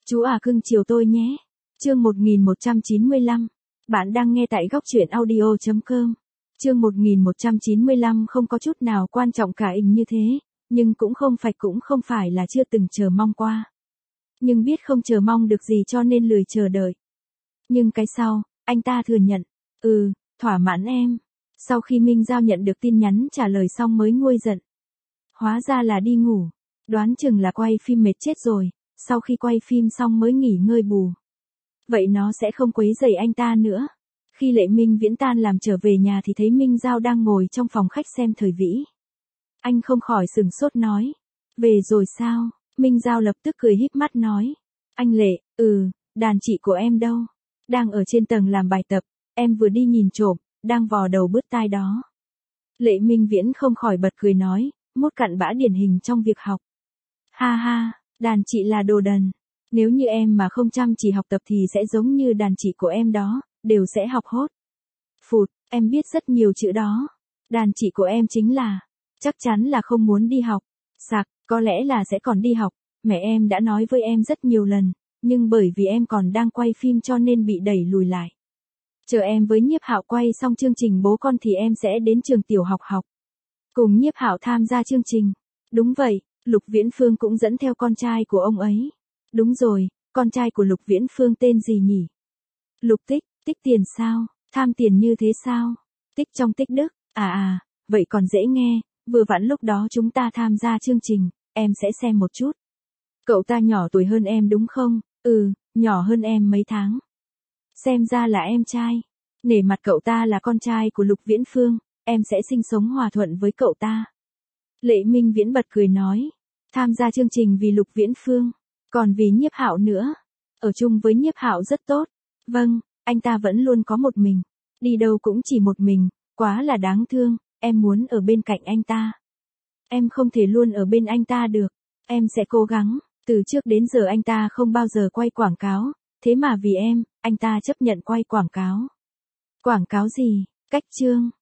Chú à cưng chiều tôi nhé. Chương 1195. Bạn đang nghe tại góc truyện audio.com. Chương 1195 không có chút nào quan trọng cả như thế, nhưng cũng không phải là chưa từng chờ mong qua. Nhưng biết không chờ mong được gì cho nên lười chờ đợi. Nhưng cái sau, anh ta thừa nhận. Thỏa mãn em. Sau khi Minh Giao nhận được tin nhắn trả lời xong mới nguôi giận. Hóa ra là đi ngủ. Đoán chừng là quay phim mệt chết rồi, sau khi quay phim xong mới nghỉ ngơi bù. Vậy nó sẽ không quấy rầy anh ta nữa. Khi Lệ Minh Viễn tan làm trở về nhà thì thấy Minh Giao đang ngồi trong phòng khách xem thời vĩ. Anh không khỏi sửng sốt nói. Về rồi sao? Minh Giao lập tức cười híp mắt nói. Anh Lệ, đàn chị của em đâu? Đang ở trên tầng làm bài tập, em vừa đi nhìn trộm, đang vò đầu bứt tai đó. Lệ Minh Viễn không khỏi bật cười nói, mốt cặn bã điển hình trong việc học. Ha ha, đàn chị là đồ đần. Nếu như em mà không chăm chỉ học tập thì sẽ giống như đàn chị của em đó, đều sẽ học hốt. Phụt, em biết rất nhiều chữ đó. Đàn chị của em chính là, chắc chắn là không muốn đi học. Sặc, có lẽ là sẽ còn đi học. Mẹ em đã nói với em rất nhiều lần, nhưng bởi vì em còn đang quay phim cho nên bị đẩy lùi lại. Chờ em với Nhiếp Hạo quay xong chương trình Bố Con thì em sẽ đến trường tiểu học học. Cùng Nhiếp Hạo tham gia chương trình. Đúng vậy, Lục Viễn Phương cũng dẫn theo con trai của ông ấy. Đúng rồi, con trai của Lục Viễn Phương tên gì nhỉ? Lục Tích, tích tiền sao? Tham tiền như thế sao? Tích trong tích đức, vậy còn dễ nghe, vừa vặn lúc đó chúng ta tham gia chương trình, em sẽ xem một chút. Cậu ta nhỏ tuổi hơn em đúng không? Nhỏ hơn em mấy tháng. Xem ra là em trai. Nể mặt cậu ta là con trai của Lục Viễn Phương, em sẽ sinh sống hòa thuận với cậu ta. Lệ Minh Viễn bật cười nói. Tham gia chương trình vì Lục Viễn Phương, còn vì Nhiếp Hạo nữa. Ở chung với Nhiếp Hạo rất tốt. Vâng, anh ta vẫn luôn có một mình. Đi đâu cũng chỉ một mình, quá là đáng thương, em muốn ở bên cạnh anh ta. Em không thể luôn ở bên anh ta được. Em sẽ cố gắng, từ trước đến giờ anh ta không bao giờ quay quảng cáo, thế mà vì em, anh ta chấp nhận quay quảng cáo. Quảng cáo gì? Cách chương.